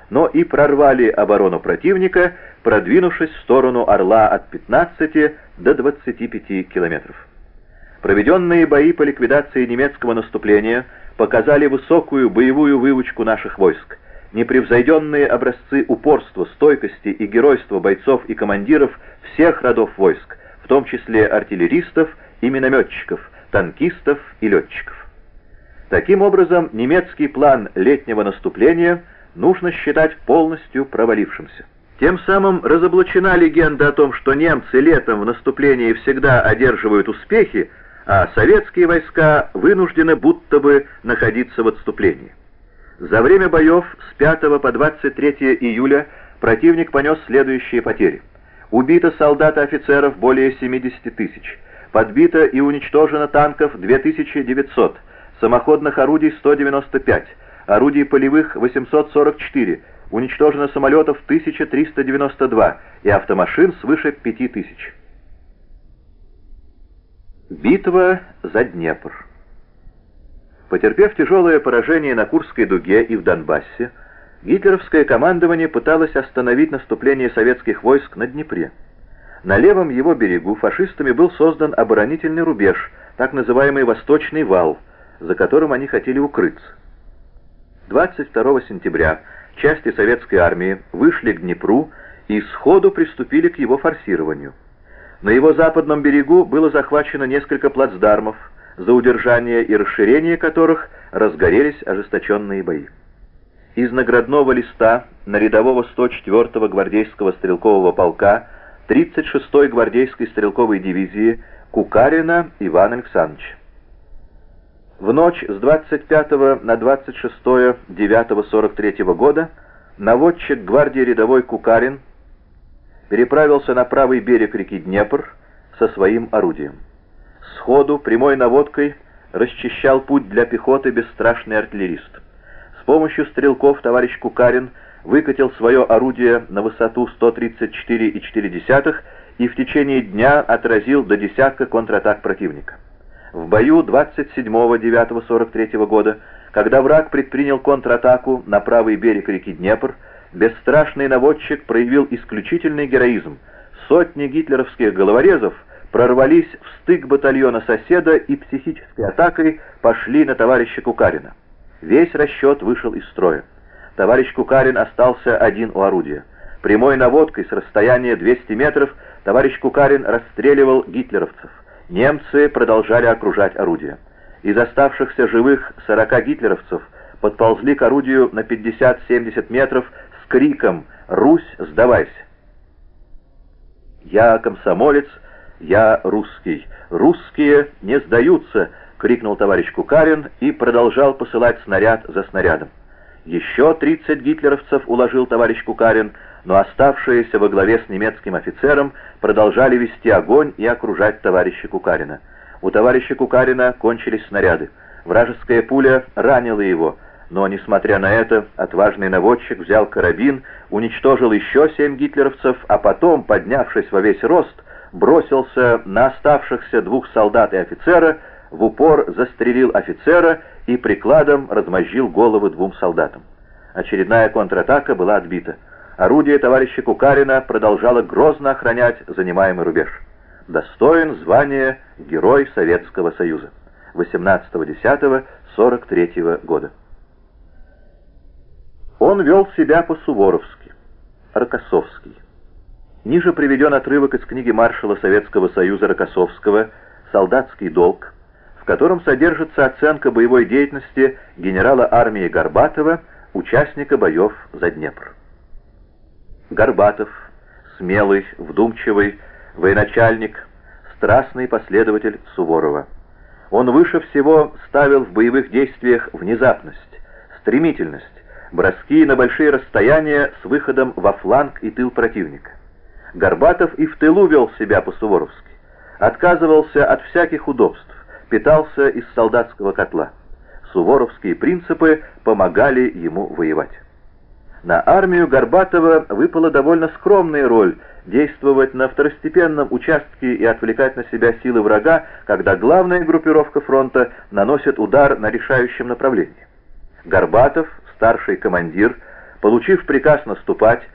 но и прорвали оборону противника, продвинувшись в сторону Орла от 15 до 25 километров. Проведенные бои по ликвидации немецкого наступления показали высокую боевую выучку наших войск, непревзойденные образцы упорства, стойкости и геройства бойцов и командиров всех родов войск, в том числе артиллеристов и минометчиков, танкистов и летчиков. Таким образом, немецкий план летнего наступления нужно считать полностью провалившимся. Тем самым разоблачена легенда о том, что немцы летом в наступлении всегда одерживают успехи, а советские войска вынуждены будто бы находиться в отступлении. За время боев с 5 по 23 июля противник понес следующие потери. Убито солдат и офицеров более 70 тысяч, подбито и уничтожено танков 2900, самоходных орудий 195, орудий полевых 844, уничтожено самолетов 1392 и автомашин свыше 5000. Битва за Днепр. Потерпев тяжелое поражение на Курской дуге и в Донбассе, гитлеровское командование пыталось остановить наступление советских войск на Днепре. На левом его берегу фашистами был создан оборонительный рубеж, так называемый Восточный вал, за которым они хотели укрыться. 22 сентября части советской армии вышли к Днепру и сходу приступили к его форсированию. На его западном берегу было захвачено несколько плацдармов, за удержание и расширение которых разгорелись ожесточенные бои. Из наградного листа на рядового 104-го гвардейского стрелкового полка 36-й гвардейской стрелковой дивизии Кукарина Ивана Александровича. В ночь с 25 на 26 9-43 года наводчик гвардии рядовой Кукарин переправился на правый берег реки Днепр со своим орудием. Сходу, прямой наводкой, расчищал путь для пехоты бесстрашный артиллерист. С помощью стрелков товарищ Кукарин выкатил свое орудие на высоту 134,4 и в течение дня отразил до десятка контратак противника. В бою 27-9-43 года, когда враг предпринял контратаку на правый берег реки Днепр, бесстрашный наводчик проявил исключительный героизм. Сотни гитлеровских головорезов прорвались в стык батальона соседа и психической атакой пошли на товарища Кукарина. Весь расчет вышел из строя. Товарищ Кукарин остался один у орудия. Прямой наводкой с расстояния 200 метров товарищ Кукарин расстреливал гитлеровцев. Немцы продолжали окружать орудие. Из оставшихся живых 40 гитлеровцев подползли к орудию на 50-70 метров с криком «Русь, сдавайся!». «Я комсомолец, я русский. Русские не сдаются!» — крикнул товарищ Кукарин и продолжал посылать снаряд за снарядом. Еще 30 гитлеровцев уложил товарищ Кукарин, но оставшиеся во главе с немецким офицером продолжали вести огонь и окружать товарища Кукарина. У товарища Кукарина кончились снаряды. Вражеская пуля ранила его, но, несмотря на это, отважный наводчик взял карабин, уничтожил еще 7 гитлеровцев, а потом, поднявшись во весь рост, бросился на оставшихся 2 солдат и офицера, в упор застрелил офицера и прикладом размозжил головы 2 солдатам. Очередная контратака была отбита. Орудие товарища Кукарина продолжало грозно охранять занимаемый рубеж. Достоин звания Герой Советского Союза. 18.10.43 года. Он вел себя по-суворовски, Рокоссовский. Ниже приведен отрывок из книги маршала Советского Союза Рокоссовского «Солдатский долг», в котором содержится оценка боевой деятельности генерала армии Горбатова, участника боев за Днепр. Горбатов, смелый, вдумчивый, военачальник, страстный последователь Суворова. Он выше всего ставил в боевых действиях внезапность, стремительность, броски на большие расстояния с выходом во фланг и тыл противника. Горбатов и в тылу вел себя по-суворовски, отказывался от всяких удобств, питался из солдатского котла. Суворовские принципы помогали ему воевать. На армию Горбатова выпала довольно скромная роль действовать на второстепенном участке и отвлекать на себя силы врага, когда главная группировка фронта наносит удар на решающем направлении. Горбатов, старший командир, получив приказ наступать,